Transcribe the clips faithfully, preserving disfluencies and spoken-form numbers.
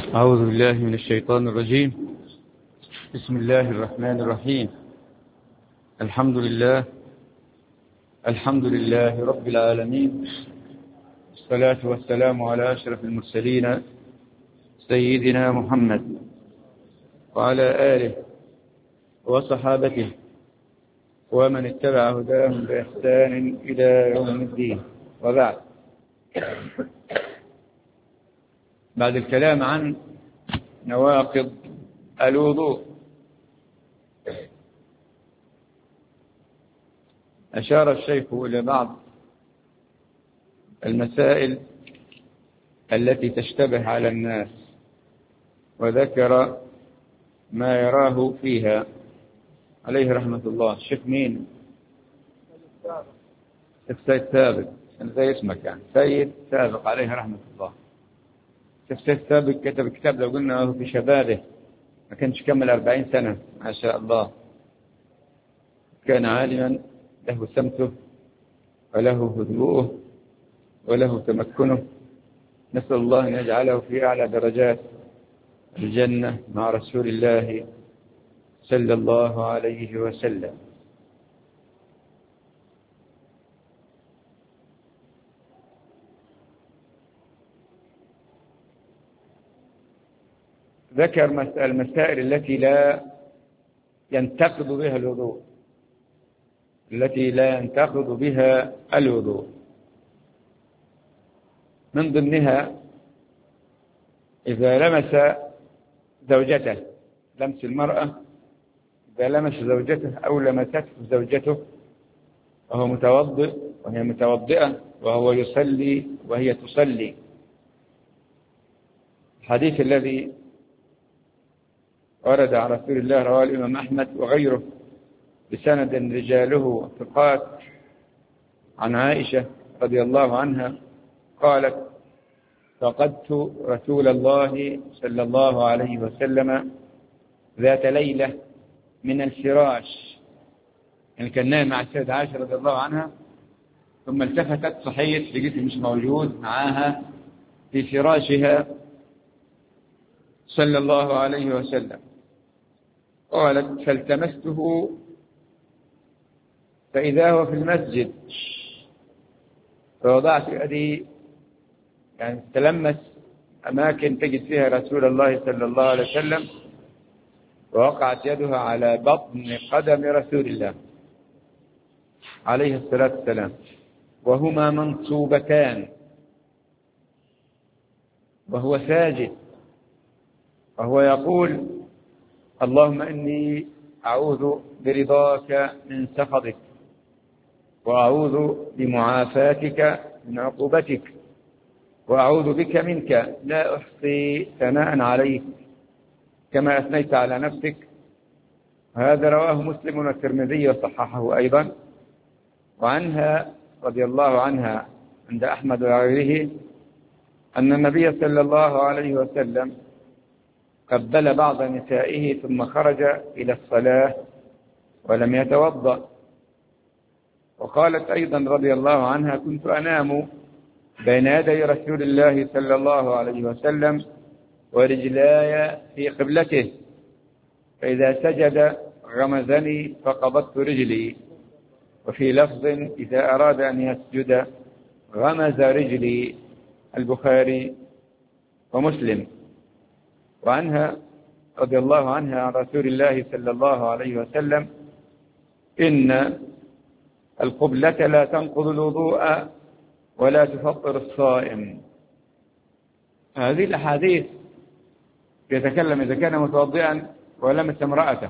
أعوذ بالله من الشيطان الرجيم. بسم الله الرحمن الرحيم. الحمد لله الحمد لله رب العالمين، والصلاة والسلام على أشرف المرسلين سيدنا محمد وعلى آله وصحابته ومن اتبع هداهم بإحسان إلى يوم الدين، وبعد. بعد الكلام عن نواقض الوضوء، أشار الشيخ إلى بعض المسائل التي تشتبه على الناس، وذكر ما يراه فيها عليه رحمة الله. الشيخ مين؟ الشيخ سيد ثابت، زي اسمك يعني، سيد سابق عليه رحمة الله. الشيخ سيد ثابت كتب كتاب لو قلنا في شبابه ما كانش كمل أربعين سنة، ما شاء الله. كان عالما له سمته وله هدوءه وله تمكنه. نسأل الله أن يجعله في أعلى درجات الجنة مع رسول الله صلى الله عليه وسلم. ذكر المسائل التي لا ينتقض بها الوضوء التي لا ينتقض بها الوضوء من ضمنها إذا لمس زوجته، لمس المرأة إذا لمس زوجته أو لمسته زوجته وهو متوضئ وهي متوضئة وهو يصلي وهي تصلي. الحديث الذي ورد عن رسول الله رواه الإمام أحمد وغيره بسند رجاله ثقات عن عائشة رضي الله عنها قالت: فقدت رسول الله صلى الله عليه وسلم ذات ليلة من الفراش، يعني كان نايم مع السيدة عائشة رضي الله عنها، ثم التفتت صحيت لقيته مش موجود معاها في فراشها صلى الله عليه وسلم. قالت: فالتمسته فإذا هو في المسجد، فوضعت يدي، يعني تلمس أماكن تجد فيها رسول الله صلى الله عليه وسلم، ووقعت يدها على بطن قدم رسول الله عليه الصلاة والسلام وهما منصوبتان وهو ساجد، وهو يقول: اللهم إني أعوذ برضاك من سخطك وأعوذ بمعافاتك من عقوبتك وأعوذ بك منك، لا أحصي ثناء عليك كما أثنيت على نفسك. هذا رواه مسلم والترمذي وصححه أيضا. وعنها رضي الله عنها عند أحمد وغيره أن النبي صلى الله عليه وسلم قبل بعض نسائه ثم خرج إلى الصلاة ولم يتوضأ. وقالت أيضا رضي الله عنها: كنت أنام بين يدي رسول الله صلى الله عليه وسلم ورجلاي في قبلته، فإذا سجد غمزني فقبضت رجلي، وفي لفظ إذا أراد أن يسجد غمز رجلي، البخاري ومسلم. وعنها رضي الله عنها عن رسول الله صلى الله عليه وسلم: إن القبلة لا تنقض الوضوء ولا تفطر الصائم. هذه الأحاديث يتكلم إذا كان متوضئا ولمس امرأته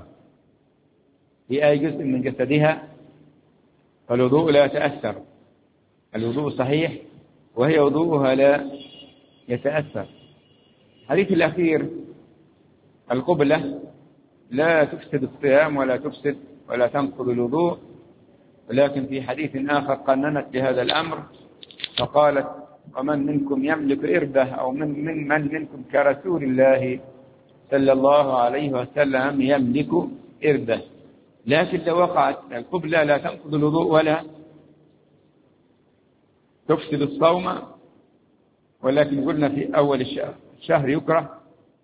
في أي جزء من جسدها فالوضوء لا يتأثر، الوضوء صحيح وهي وضوءها لا يتأثر. الحديث الأخير: القبلة لا تفسد الصيام ولا تفسد ولا تنقض الوضوء، ولكن في حديث آخر قننت بهذا الأمر فقالت: ومن منكم يملك إربه، أو من, من, من منكم كرسول الله صلى الله عليه وسلم يملك إربه. لكن لو وقعت القبلة لا تنقض الوضوء ولا تفسد الصوم، ولكن قلنا في أول الشهر, الشهر يكره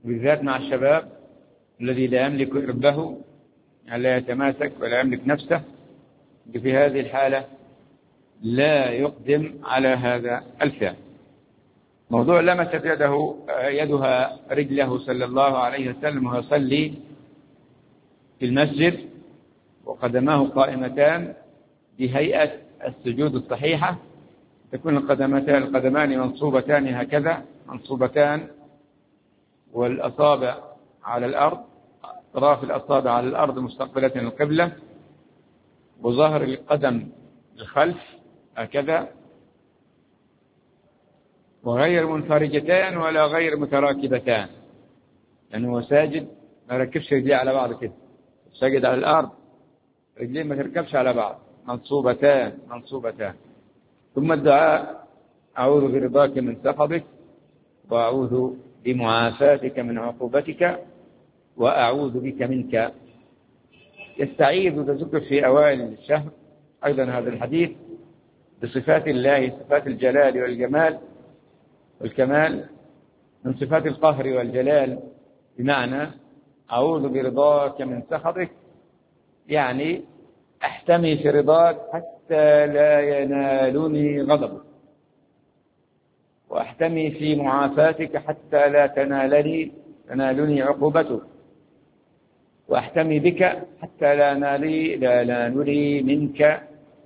بالذات مع الشباب الذي لا يملك إربه، لا يتماسك ولا يملك نفسه، في هذه الحالة لا يقدم على هذا الفعل. موضوع لمست يده يدها رجله صلى الله عليه وسلم وهو يصلي في المسجد وقدماه قائمتان بهيئة السجود الصحيحة، تكون القدمتان القدمان منصوبتان هكذا منصوبتان، والأصابع على الأرض، أطراف الأصابع على الأرض مستقبلة القبلة، وظهر القدم للخلف هكذا، وغير منفرجتان ولا غير متراكبتان، لأنه هو ساجد ما ركبش رجليه على بعض كده، ساجد على الأرض رجليه ما تركبش على بعض، منصوبتان منصوبتان. ثم الدعاء: أعوذ برضاك من سخطك، وأعوذ بمعافاتك من عقوبتك، وأعوذ بك منك. يستعيذ وتذكر في أوائل الشهر أيضا هذا الحديث بصفات الله، صفات الجلال والجمال والكمال، من صفات القهر والجلال، بمعنى أعوذ برضاك من سخطك، يعني أحتمي في رضاك حتى لا ينالني غضبك، وأحتمي في معافاتك حتى لا تنالني تنالني عقوبتك، وأحتمي بك حتى لا نالي لا نالني منك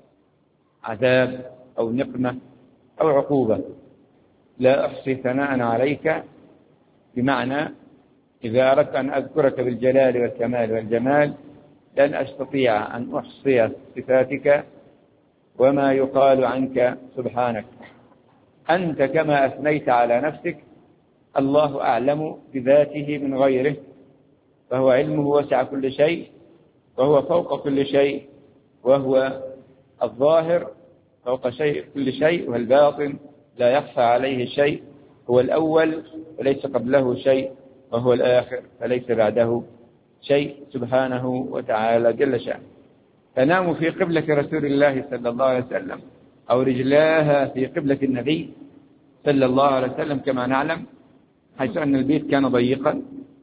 عذاب أو نقمة أو عقوبة. لا أحصي ثناء عليك، بمعنى إذا أردت أن أذكرك بالجلال والكمال والجمال لن أستطيع أن أحصي صفاتك وما يقال عنك سبحانك. أنت كما أثنيت على نفسك، الله أعلم بذاته من غيره، فهو علمه وسع كل شيء، وهو فوق كل شيء، وهو الظاهر فوق شيء كل شيء، والباطن لا يخفى عليه شيء، هو الأول وليس قبله شيء، وهو الآخر فليس بعده شيء سبحانه وتعالى جل شأنه. تنام في قبلة رسول الله صلى الله عليه وسلم، أو رجلاها في قبلة النبي صلى الله عليه وسلم كما نعلم، حيث أن البيت كان ضيقا،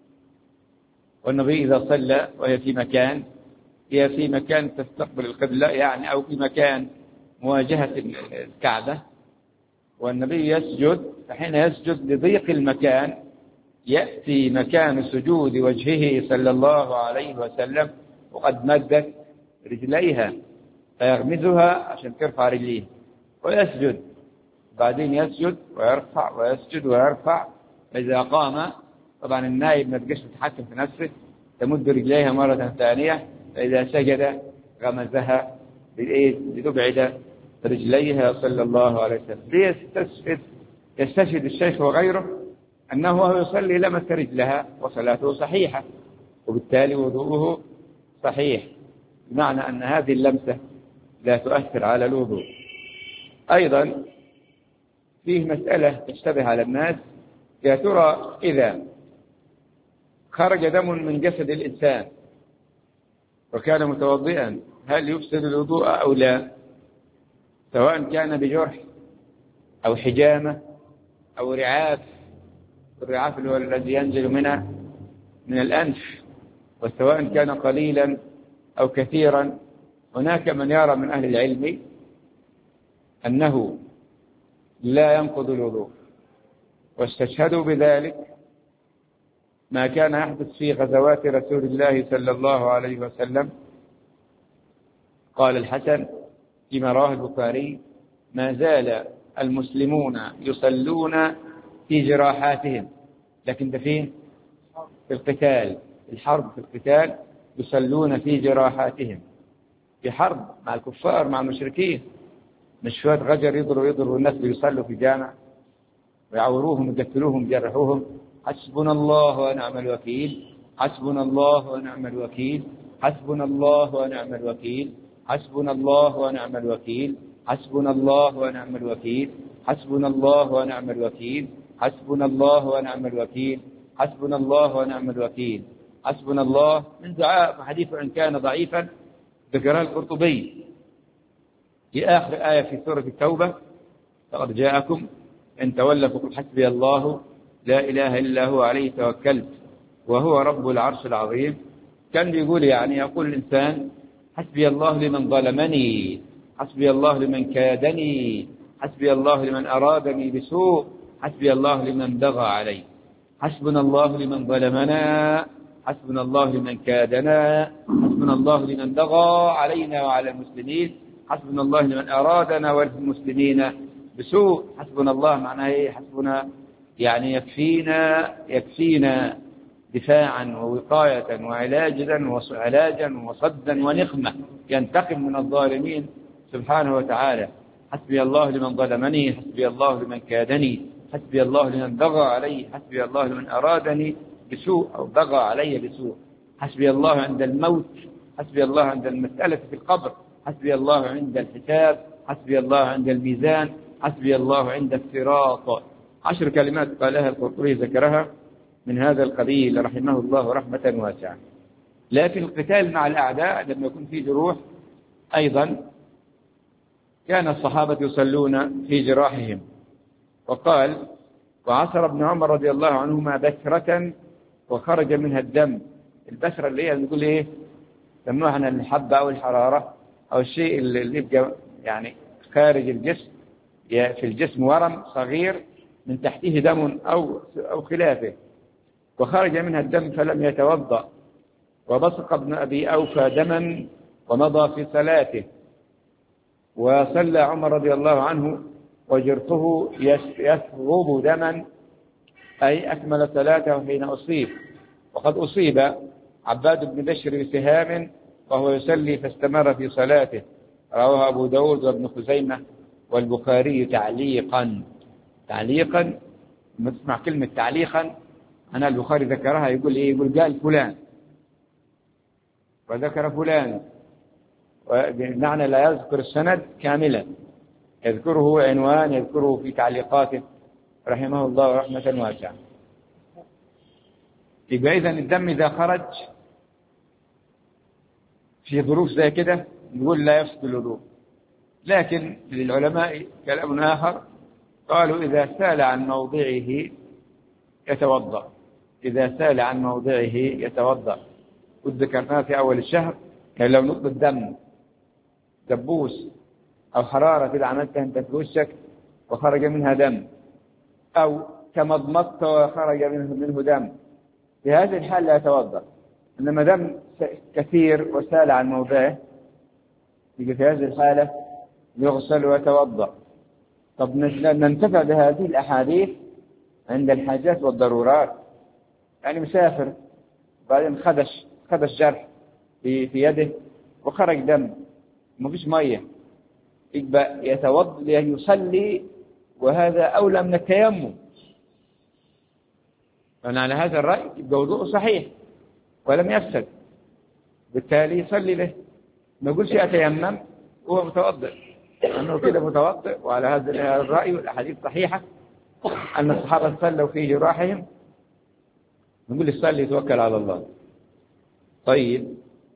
والنبي إذا صلى وهي في مكان هي في مكان تستقبل القبلة يعني، أو في مكان مواجهة الكعبة، والنبي يسجد، فحين يسجد لضيق المكان يأتي مكان سجود وجهه صلى الله عليه وسلم وقد مدت رجليها فيغمزها عشان ترفع رجليه ويسجد، بعدين يسجد ويرفع ويسجد ويرفع. فإذا قام طبعا النائب ما تقدرش تتحكم في نفسه، تمد رجليها مرة ثانية، فإذا سجد غمزها لتبعد رجليها صلى الله عليه وسلم. ليستشهد يستشهد الشيخ وغيره أنه وهو يصلي لمس رجلها وصلاته صحيحة، وبالتالي وضوءه صحيح، بمعنى أن هذه اللمسة لا تؤثر على الوضوء. أيضا فيه مسألة تشتبه على الناس: يا ترى إذا خرج دم من جسد الإنسان وكان متوضئا هل يفسد الوضوء أو لا، سواء كان بجرح أو حجامة أو رعاف، الرعاف اللي هو الذي ينزل منها من الأنف، وسواء كان قليلا أو كثيرا. هناك من يرى من أهل العلم أنه لا ينقض الوضوء، واستشهدوا بذلك ما كان يحدث في غزوات رسول الله صلى الله عليه وسلم. قال الحسن فيما رواه البخاري: ما زال المسلمون يصلون في جراحاتهم، لكن ده فين؟ في القتال، في الحرب، في القتال يصلون في جراحاتهم، في حرب مع الكفار مع المشركين، مش شوية غجر يضربوا يضربوا الناس بيصلوا في جامع ويعوروهم ويقتلوهم ويجرحوهم. حسبنا الله ونعم الوكيل، حسبنا الله ونعم الوكيل، حسبنا الله ونعم الوكيل، حسبنا الله ونعم الوكيل، حسبنا الله ونعم الوكيل، حسبنا الله ونعم الوكيل، حسبنا الله ونعم الوكيل، حسبنا الله ونعم الوكيل، حسبنا الله. من دعاء حديث إن كان ضعيفا ذكرها القرطبي في آخر آية في سورة التوبة: فقد جاءكم إن تولوا فقل حسبي الله لا إله إلا هو عليه توكلت وهو رب العرش العظيم. كان بيقول يعني يقول الإنسان حسبي الله لمن ظلمني، حسبي الله لمن كادني، حسبي الله لمن أرادني بسوء، حسبي الله لمن بغى علي. حسبنا الله لمن ظلمنا، حسبنا الله لمن كادنا، حسبنا الله لمن بغى علينا وعلى المسلمين، حسبنا الله لمن أرادنا والمسلمين بسوء. حسبنا الله معناه إيه؟ حسبنا يعني يكفينا يكفينا دفاعا ووقاية وعلاجا وعلاجا وصدا ونقمة، ينتقم من الظالمين سبحانه وتعالى. حسبي الله لمن ظلمني، حسبي الله لمن كادني، حسبي الله لمن بغى علي، حسبي الله لمن أرادني بسوء أو بغى علي بسوء. حسبي الله عند الموت، حسبي الله عند المسألة في القبر، حسبي الله عند الحساب، حسبي الله عند الميزان، حسبي الله عند الصراط. عشر كلمات قالها القرطبي ذكرها من هذا القبيل رحمه الله رحمة واسعة. لكن القتال مع الأعداء لما يكون فيه جروح أيضا كان الصحابة يصلون في جراحهم. وقال وعصر ابن عمر رضي الله عنهما بسرة وخرج منها الدم. البسرة اللي هي نقول ايه سموها عن الحبة أو الحرارة أو الشيء اللي يبقى يعني خارج الجسم في الجسم ورم صغير من تحته دم أو أو خلافه، وخرج منها الدم فلم يتوضأ، وبصق ابن أبي أوفى دما ومضى في صلاته. وصلى عمر رضي الله عنه وجرحه يثرب دما، أي أكمل صلاته حين أصيب. وقد أصيب عباد بن بشر بسهام وهو يصلي فاستمر في صلاته. رواه أبو داود وابن خزيمة والبخاري تعليقا. تعليقا لما تسمع كلمة تعليقا أنا البخاري ذكرها يقول إيه؟ يقول قال فلان وذكر فلان، بمعنى لا يذكر السند كاملا، يذكره عنوان، يذكره في تعليقاته رحمه الله رحمة واسعة. يبقى إذن الدم إذا خرج في ظروف زي كده نقول لا يفسد الوضوء. لكن للعلماء كلام آخر قالوا إذا سال عن موضعه يتوضأ، إذا سال عن موضعه يتوضأ. وذكرناه في أول الشهر يعني لو نقطة دم دبوس أو حرارة كده عملتها أنت في وشك وخرج منها دم، أو كمضمضت وخرج منه, منه دم، في هذه الحال لا يتوضأ. إنما دم كثير وسال عن موضعه يجي في هذه الحالة يغسل ويتوضأ. طب ننتفع بهذه الأحاديث عند الحاجات والضرورات. يعني مسافر بعدين خدش خدش جرح في, في يده وخرج دم ما فيش مية، يبقى يتوضأ يصلي، وهذا أولى من التيمم. فأنا على هذا الرأي يبقى وضوءه صحيح ولم يفسد، بالتالي يصلي له، ما يقولش أتيمم وهو متوضئ، أنه كده متوضئ. وعلى هذا الرأي والأحاديث صحيحة أن الصحابة صلوا في جراحهم، نقول الصلي يتوكل على الله. طيب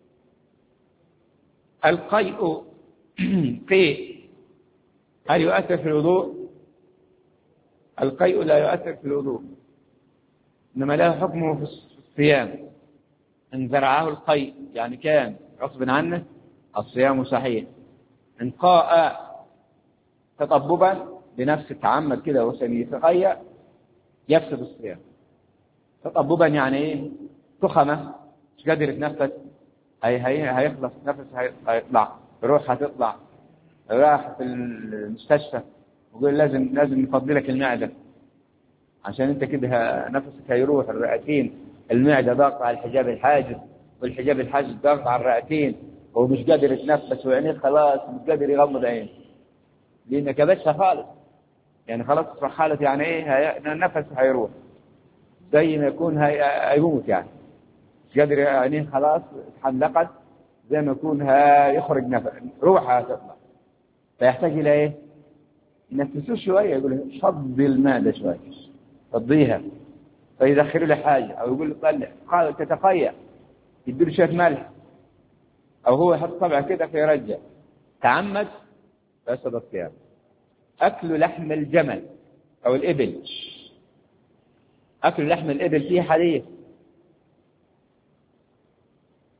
القيء قيء هل يؤثر في الوضوء؟ القيء لا يؤثر في الوضوء، إنما له حكمه في الصيام. إن زرعه القيء يعني كان غصب عنه الصيام صحيح. إن قاء تطببا بنفس تعمد كده وسن يتقيأ يفسد الصيام. تطببا يعني ايه؟ تخمة مش قادر يتنفس، هي هي هيخلص نفس هيطلع، روح هتطلع، راح في المستشفى ويقول لازم لازم نفضلك المعدة عشان انت كده نفسك هيروح، الرئتين، المعدة ضاغطة على الحجاب الحاجز، والحجاب الحاجز ضاغط على الرئتين، ومش قادر يتنفس وعينيه خلاص مش قادر يغمض عينه لأنه كبسها خالص، يعني خلاص تصبح حالة يعني ايه هي... نفس هيروح زي ما يكون هي... هيموت، يعني مش قادر عينيه خلاص اتحلقت زي ما يكون هيخرج نفس، روحها تطلع، فيحتاج إلى ايه؟ ينفسوه شوية، يقول فضي المعدة شوية فضيها، فيدخلوا له حاجة أو يقول له طلع قال تتقيأ، يديله شوية ملح أو هو يحط طبعه كده فيرجع، تعمد فيسقط الصيام. أكل لحم الجمل أو الإبل، أكل لحم الإبل فيه حديث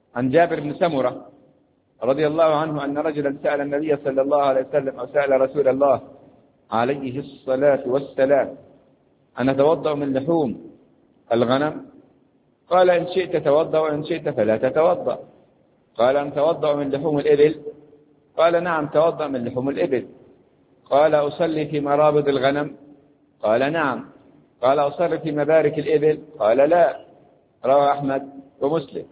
عن جابر بن سمرة رضي الله عنه أن رجلا سأل النبي صلى الله عليه وسلم أو سأل رسول الله عليه الصلاة والسلام أن أتوضأ من لحوم الغنم؟ قال إن شئت توضأ وإن شئت فلا تتوضأ. قال أن توضأ من لحوم الإبل؟ قال نعم توضأ من لحوم الإبل. قال أصلي في مرابض الغنم؟ قال نعم. قال أصلي في مبارك الإبل؟ قال لا. رواه أحمد ومسلم.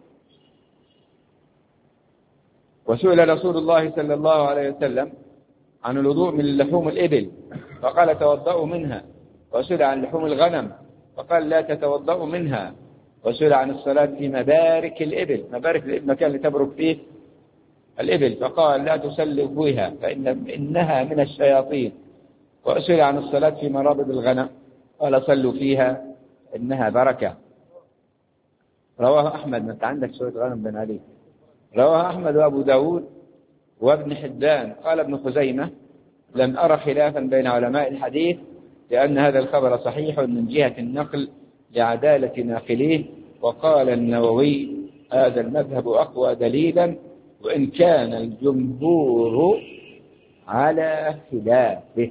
وسئل رسول الله صلى الله عليه وسلم عن الوضوء من لحوم الإبل فقال توضأوا منها. وسئل عن لحوم الغنم فقال لا تتوضأوا منها. وسئل عن الصلاة في مبارك الإبل، مبارك الإبل مكان اللي تبرك فيه الإبل، فقال لا تصلوا فيها فإن إنها من الشياطين. وسئل عن الصلاة في مرابض الغنم قال صلوا فيها إنها بركة. رواه أحمد. ما أنت عندك شوية غنم بن علي. رواه أحمد وأبو داود وابن حبان. قال ابن خزيمة لم أرى خلافا بين علماء الحديث لأن هذا الخبر صحيح من جهة النقل لعدالة ناقليه. وقال النووي هذا المذهب أقوى دليلا وإن كان الجمهور على خلافه.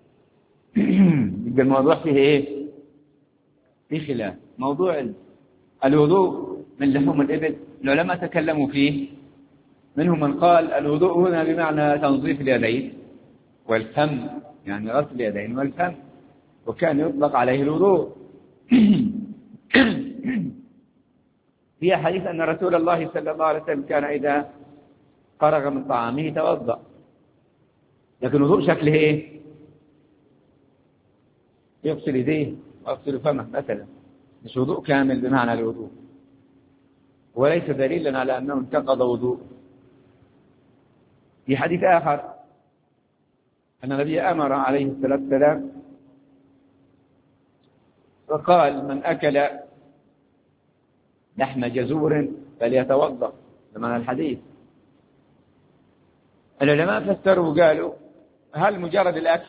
يبقى الموضوع فيه إيه؟ في خلاف. موضوع الوضوء من لحوم الإبل العلماء تكلموا فيه، منهم من قال الوضوء هنا بمعنى تنظيف اليدين والفم، يعني غسل اليدين والفم، وكان يطلق عليه الوضوء. في حديث أن رسول الله صلى الله عليه وسلم كان إذا فرغ من طعامه توضأ، لكن الوضوء شكله إيه؟ يغسل يديه ويغسل فمه مثلا، مش وضوء كامل بمعنى الوضوء، وليس دليلا على أنه انتقض وضوء. في حديث آخر أن النبي أمر عليه الصلاة والسلام وقال من أكل لحم جزور فليتوضأ، بمعنى الحديث. العلماء فسروا وقالوا هل مجرد الأكل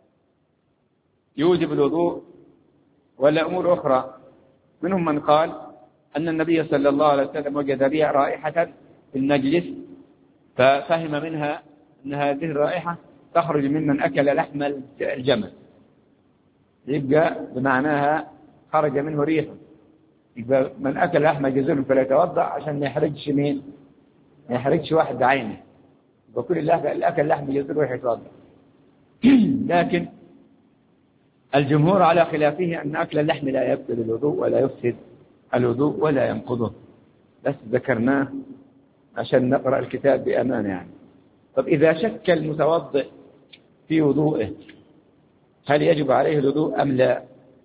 يوجب الوضوء ولا أمور أخرى؟ منهم من قال أن النبي صلى الله عليه وسلم وجد بها رائحة في المجلس ففهم منها أن هذه الرائحة تخرج ممن أكل لحم الجمل، يبقى بمعناها خرج منه ريح، يبقى من أكل لحم جزور فلا يتوضأ عشان ما يحرجش مين؟ ما يحرجش واحد بعينه، وكل اللي أكل لحم جزور ويح يتوضأ. لكن الجمهور على خلافه أن أكل اللحم لا يبطل الوضوء ولا يفسد الوضوء ولا ينقضه، بس ذكرناه عشان نقرأ الكتاب بأمانة يعني. طب إذا شك المتوضئ في وضوءه هل يجب عليه الوضوء أم لا؟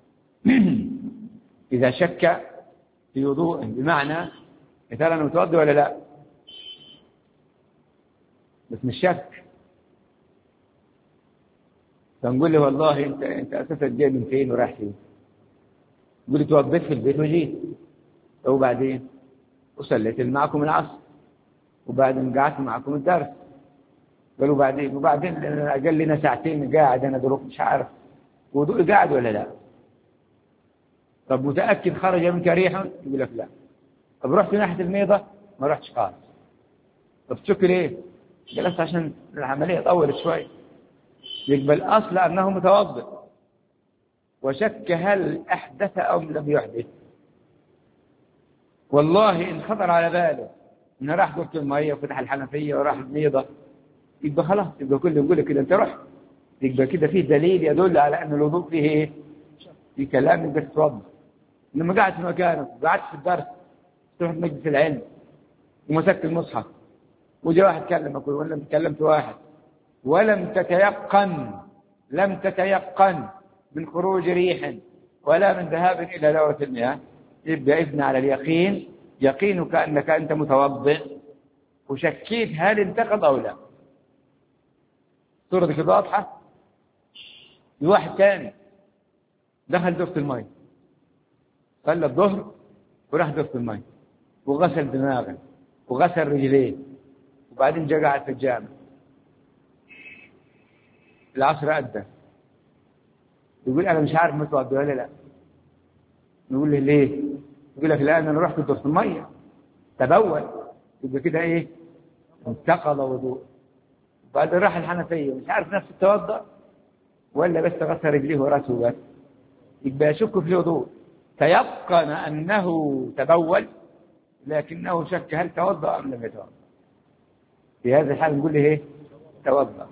إذا شك في وضوءه بمعنى مثلا أنا متوضئ ولا لا، بس مش شك، فنقول له والله أنت أنت أساسا جاي من فين ورايح فين؟ يقول لي توضيت في البيت وجيت، وبعدين وصليت معكم العصر وبعدين قعدت معكم الدرس، قالوا بعدين وبعدين قال لنا ساعتين قاعد أنا دروك مش عارف وضوء قاعد ولا لا. طب متأكد خرج منك ريح؟ يقول لك لا. طب رحت ناحية الميضة؟ ما رحتش خالص. طب تشك ليه؟ جلست عشان العملية طولت شوي. يقبل الأصل أنه متوضئ وشك هل أحدث أو لم يحدث. والله إن خطر على باله إنه راح دورة المية وفتح الحنفية وراح الميضة يبقى خلاص، يبقى كله يقول لك كده أنت رحت، يبقى كده فيه دليل يدل على أن الوضوء فيه إيه؟ في كلام يبقى تتوضأ. لما قاعد في مكانك وقعدت في الدرس تروح مجلس العلم ومسكت المصحف وجاء واحد كلمك ولا كلمت واحد ولم تتيقن لم تتيقن من خروج ريح ولا من ذهاب إلى دورة المياه، يبقى ابن على اليقين، يقينك أنك أنت متوضئ وشكيت هل انتقض أو لا. صورة كده واضحة. واحد ثاني دخل دورة المياه صلى الظهر وراح دورة المياه وغسل دماغه وغسل رجليه وبعدين جاء قاعد في الجامع، العصر أدى، يقول أنا مش عارف متوضئ ولا لا. نقول له ليه؟ يقول لك لا أنا رحت دورة المياه تبول يبقى كده إيه؟ انتقض وضوء. بعد راح الحنفية مش عارف نفسه توضأ ولا بس غسل رجليه وراسه بس، يبقى يشك في الوضوء، تيقن أنه تبول لكنه شك هل توضأ أم لم يتوضأ. في هذه الحال نقول له إيه؟ توضأ.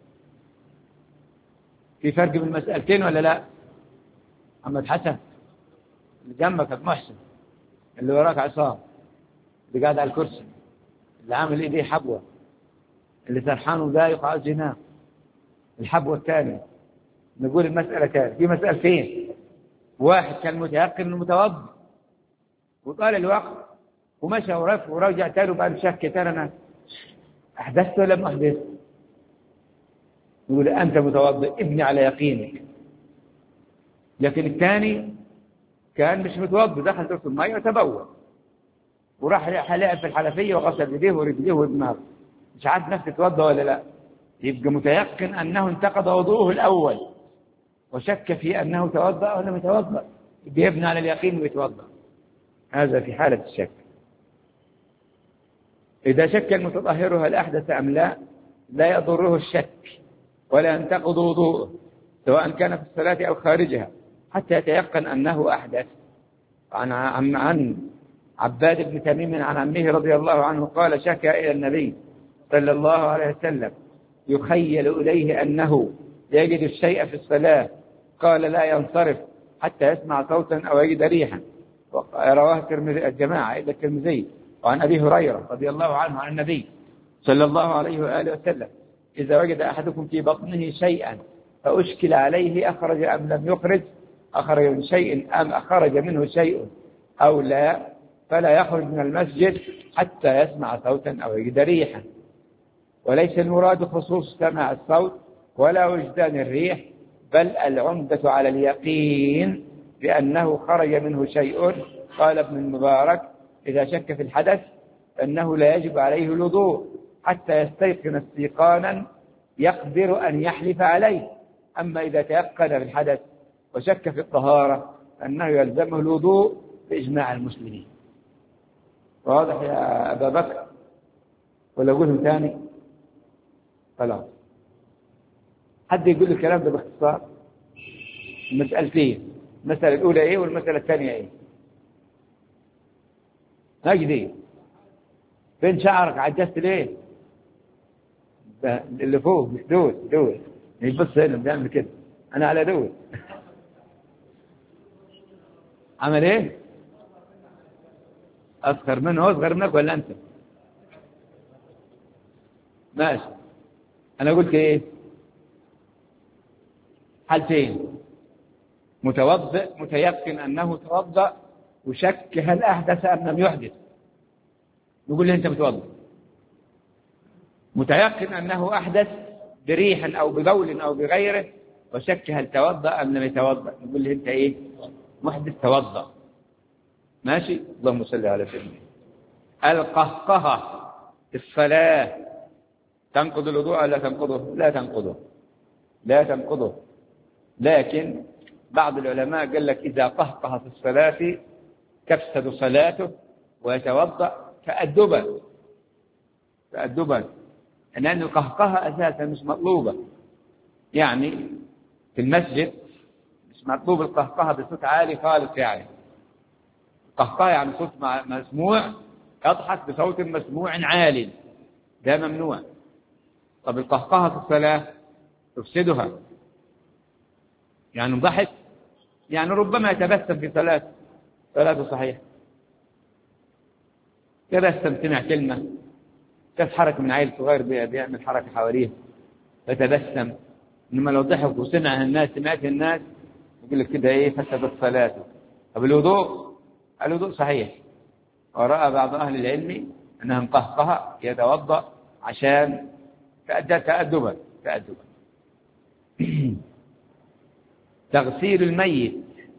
في فرق بين المسألتين ولا لا؟ محمد حسن اللي جنبك أبو محسن، اللي وراك عصام، اللي قاعد على الكرسي، اللي عامل إيديه حبوة، اللي سرحان وضايق عاوز ينام، الحبوة الثانية. نقول المسألة كانت في مسألتين، واحد كان متيقن انه متوضئ وطال الوقت ومشى ورف ورجع تاني وبعد شك تاني انا احدثت ولا ما احدثت؟ نقول انت متوضئ ابني على يقينك. لكن الثاني كان مش متوضئ، دخل دورة المية وتبول وراح لعب في الحنفية وغسل يديه ورجليه ودماغه، مش عارف نفسه توضئ ولا لا. يبقى متيقن انه انتقض وضوءه الاول وشك في أنه توضأ أو لم يتوضأ، يبنى على اليقين ويتوضأ. هذا في حالة الشك. إذا شك المتطهر هل أحدث أم لا، لا يضره الشك ولا ينتقض وضوءه سواء كان في الصلاة أو خارجها حتى يتيقن أنه أحدث. عن, عن, عن عباد بن تميم عن عمه رضي الله عنه قال شكى إلى النبي صلى الله عليه وسلم يخيل إليه أنه يجد الشيء في الصلاة، قال لا ينصرف حتى يسمع صوتا أو يجد ريحا. رواه الجماعة إلا الترمذي. وعن أبي هريرة رضي الله عنه عن النبي صلى الله عليه وآله وسلم إذا وجد أحدكم في بطنه شيئا فأشكل عليه أخرج أم لم يخرج، أخرج من شيء أم أخرج منه شيء أو لا، فلا يخرج من المسجد حتى يسمع صوتا أو يجد ريحا. وليس المراد خصوص سماع الصوت ولا وجدان الريح، بل العمدة على اليقين بأنه خرج منه شيء. قال ابن المبارك إذا شك في الحدث فإنه لا يجب عليه الوضوء حتى يستيقن استيقانا يقدر أن يحلف عليه. أما إذا تيقن في الحدث وشك في الطهارة فإنه يلزمه الوضوء بإجماع المسلمين. واضح يا أبا بكر ولا أقولهم ثاني؟ خلاص. حد يقول الكلام ده باختصار؟ المسألتين، المسألة الأولى إيه والمسألة الثانية إيه؟ نجدي فين شعرك عجزت ليه؟ اللي فوق مش دول دول يبص هنا بيعمل كده، أنا على دول. عمل إيه؟ أصغر منه أصغر منك ولا أنت؟ ماشي. أنا قلت إيه؟ حالتين، متوضئ متيقن أنه توضأ وشك هل أحدث أم لم يحدث، نقول له أنت متوضئ. متيقن أنه أحدث بريح أو ببول أو بغيره وشك هل توضأ أم لم يتوضأ، نقول له أنت إيه؟ محدث توضأ. ماشي. اللهم صل على سيدنا. القهقهة في الصلاة تنقض الوضوء ولا تنقضه؟ لا تنقضه، لا تنقضه. لكن بعض العلماء قال لك إذا قهقه في الصلاة تفسد صلاته ويتوضأ تأدبا تأدبا لأن القهقهة أساسا مش مطلوبة. يعني في المسجد مش مطلوب القهقهة بصوت عالي خالص، يعني القهقهة يعني صوت مسموع، يضحك بصوت مسموع عالي، ده ممنوع. طب القهقهة في الصلاة تفسدها، يعني ضحك، يعني ربما يتبسم في صلاة صلاته صحيح، تبسم سمع كلمة، شاف حركة من عيل صغير بيعمل حركة حواليه فتبسم. إنما لو ضحك وسمع الناس سمعت الناس يقول لك كده إيه؟ فسدت صلاته. طب الوضوء، الوضوء صحيح. ورأى بعض أهل العلم أنها مقهقها يتوضأ عشان تأدبا تأدبا. تغسيل الميت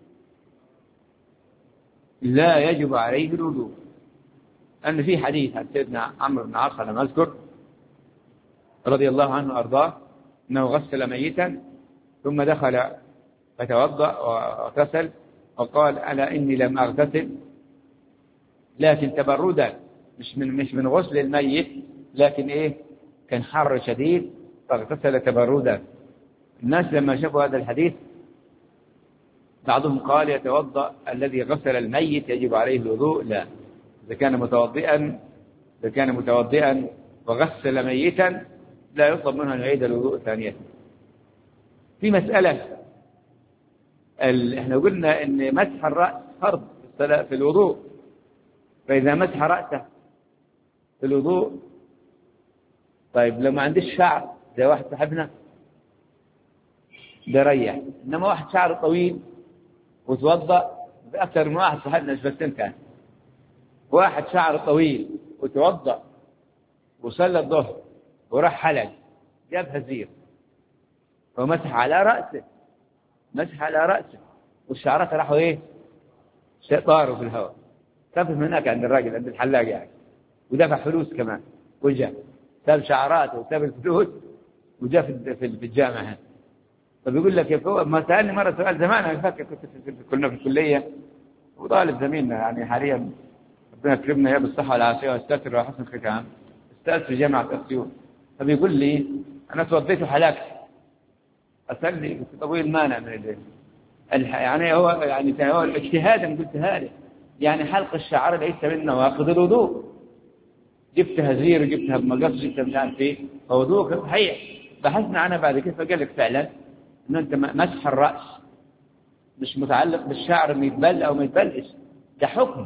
لا يجب عليه الوضوء، أن في حديث عن سيدنا عمرو بن عاص لما أذكر رضي الله عنه وأرضاه أنه غسل ميتا ثم دخل فتوضأ واغتسل وقال ألا إني لم أغتسل لكن تبردا مش من مش من غسل الميت، لكن إيه كان حر شديد فاغتسل تبردا. الناس لما شافوا هذا الحديث بعضهم قال يتوضأ الذي غسل الميت يجب عليه الوضوء. لا، إذا كان متوضئا إذا كان متوضئا وغسل ميتا لا يطلب منه أن يعيد الوضوء ثانية. في مسألة ال... احنا قلنا ان مسح الرأس فرض في الوضوء، فإذا مسح رأسه في الوضوء، طيب لو ما عندش شعر زي واحد صاحبنا ده ريح، إنما واحد شعر طويل وتوضأ بأكثر من واحد صاحبنا مش بس انت، واحد شعر طويل وتوضأ وصلى الظهر وراح حلق جاب هزير ومسح على رأسه، مسح على رأسه والشعرات راحوا ايه طاروا في الهواء، سافر من هناك عند الراجل عند الحلاق يعني، ودفع فلوس كمان وجاء ساب شعراته وساب الفلوس وجاء في الجامعة هنا. فبيقول لك يا فوق ما سألني مرة سؤال زمان، أنا فاكر كنت كنا في الكلية وطالب زميلنا يعني حاليا ربنا يكرمنا يا بالصحة والعافية والستر وحسن الختام، استاذ في جامعة أسيوط. فبيقول لي أنا توضيت وحلقت، أسألني طويل مانع من الدين يعني هو يعني هو اجتهادا قلت هذا يعني حلق الشعر ليس من نواقض الوضوء، جبتها زير وجبتها بمقص جبتها مش عارف ايه فوضوءك صحيح. بحثنا عنها بعد كده فقال لك فعلا انه انت مسح الراس مش متعلق بالشعر انه يتبل او ما يتبلش، ده حكم.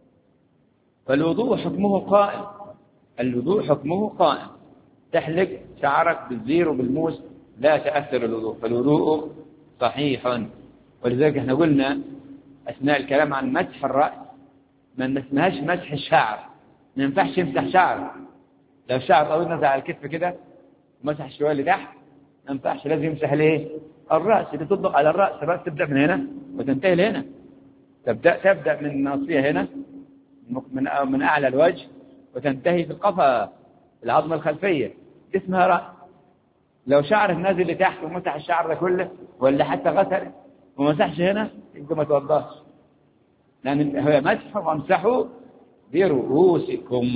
فالوضوء حكمه قائم، الوضوء حكمه قائم، تحلق شعرك بالزير وبالموس لا تأثر الوضوء، فالوضوء صحيح. ولذلك احنا قلنا اثناء الكلام عن مسح الراس ما نسميهاش مسح الشعر، ما ينفعش يمسح شعر. لو شعر طويل نزل على الكتف كده ومسح شويه لتحت ما ينفعش، لازم يمسح ليه الراس، اللي تطبق على الراس. الراس تبدا من هنا وتنتهي لهنا، تبدا تبدا من الناصيه هنا من من اعلى الوجه وتنتهي في القفا العظمه الخلفيه، اسمها راس. لو شعرك نازل لتحت ومسح الشعر ده كله ولا حتى غسل وما مسحش هنا يبقى ما توضاش، لان هو مسح وامسحوا برؤوسكم.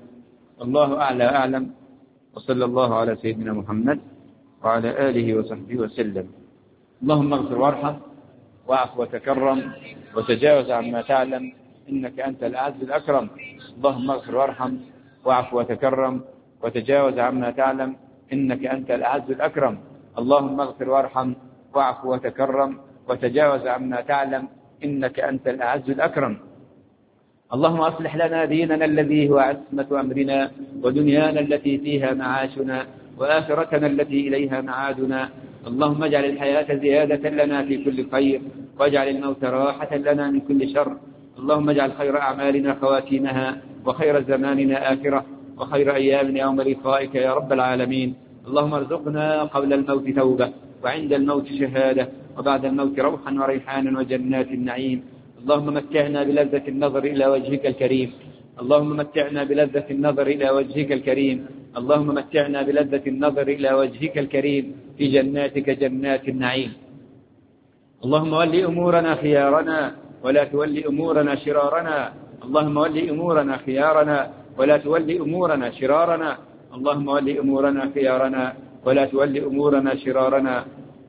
الله أعلى أعلم، وصلى الله على سيدنا محمد وعلى آله وصحبه وسلم. اللهم اغفر وارحم واعف وتكرم وتجاوز عما تعلم إنك أنت الأعز الأكرم. اللهم اغفر وارحم واعف وتكرم وتجاوز عما تعلم إنك أنت الأعز الأكرم. اللهم اغفر وارحم واعف وتكرم وتجاوز عما تعلم إنك أنت الأعز الأكرم. اللهم أصلح لنا ديننا الذي هو عصمة أمرنا، ودنيانا التي فيها معاشنا، وآخرتنا التي إليها معادنا. اللهم اجعل الحياة زيادة لنا في كل خير، واجعل الموت راحة لنا من كل شر. اللهم اجعل خير أعمالنا خواتيمها، وخير زماننا آخرة، وخير أيامنا يوم لقائك يا رب العالمين. اللهم ارزقنا قبل الموت توبة، وعند الموت شهادة، وبعد الموت روحا وريحانا وجنات النعيم. اللهم متعنا بلذة النظر إلى وجهك الكريم، اللهم متعنا بلذة النظر إلى وجهك الكريم، اللهم متعنا بلذة النظر إلى وجهك الكريم في جناتك جنات النعيم. اللهم ول أمورنا خيارنا ولا تول أمورنا شرارنا، اللهم ول أمورنا خيارنا ولا تول أمورنا شرارنا، اللهم ول أمورنا خيارنا ولا تول أمورنا شرارنا.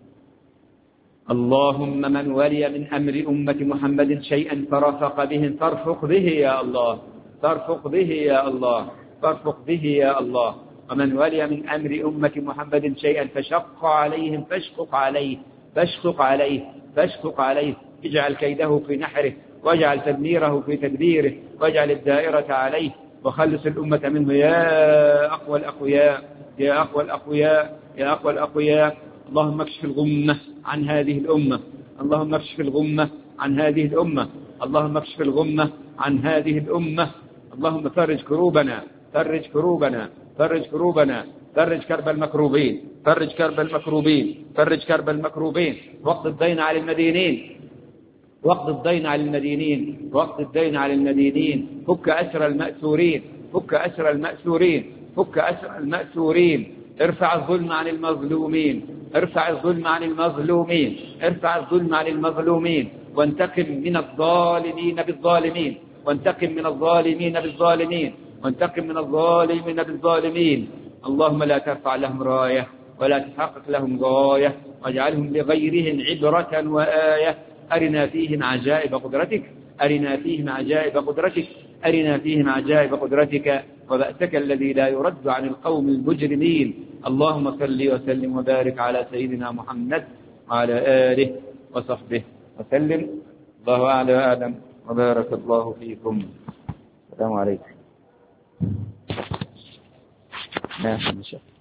اللهم من ولي من أمر أمة محمد شيئا فرفق بهم فارفق به يا الله، فارفق به يا الله، فارفق به يا الله. ومن ولي من أمر أمة محمد شيئا فشق عليهم فاشقق عليه، فاشقق عليه، فاشقق عليه. اجعل كيده في نحره، واجعل تدميره في تدبيره، واجعل الدائرة عليه، وخلص الأمة منه يا أقوى الأقوياء، يا أقوى الأقوياء، يا أقوى الأقوياء. اللهم اكشف الغمة عن هذه الأمة، اللهم اكشف الغمة عن هذه الأمة، اللهم اكشف الغمة عن هذه الأمة. اللهم فرج كروبنا، فرج كروبنا، فرج كروبنا، فرج كرب المكروبين، فرج كرب المكروبين، فرج كرب المكروبين. وقت الدين على المدينين، وقت الدين على المدينين، وقت الدين على المدينين. فك أسر المأسورين، فك أسر المأسورين، فك أسر المأسورين. ارفع الظلم عن المظلومين، ارفع الظلم عن المظلومين، ارفع الظلم عن المظلومين. وانتقم من الظالمين بالظالمين، وانتقم من الظالمين بالظالمين. وانتقم من الظالمين بالظالمين. اللهم لا ترفع لهم راية ولا تحقق لهم غاية، واجعلهم لغيرهم عبرة وآية. أرنا فيهم عجائب قدرتك، أرنا فيهم عجائب قدرتك، أرنا فيهم عجائب قدرتك وبأسك الذي لا يرد عن القوم المجرمين. اللهم صل وسلم وبارك على سيدنا محمد وعلى آله وصحبه وسلم. الله أعلى وأعلم، وبارك الله فيكم. السلام عليكم. نعم.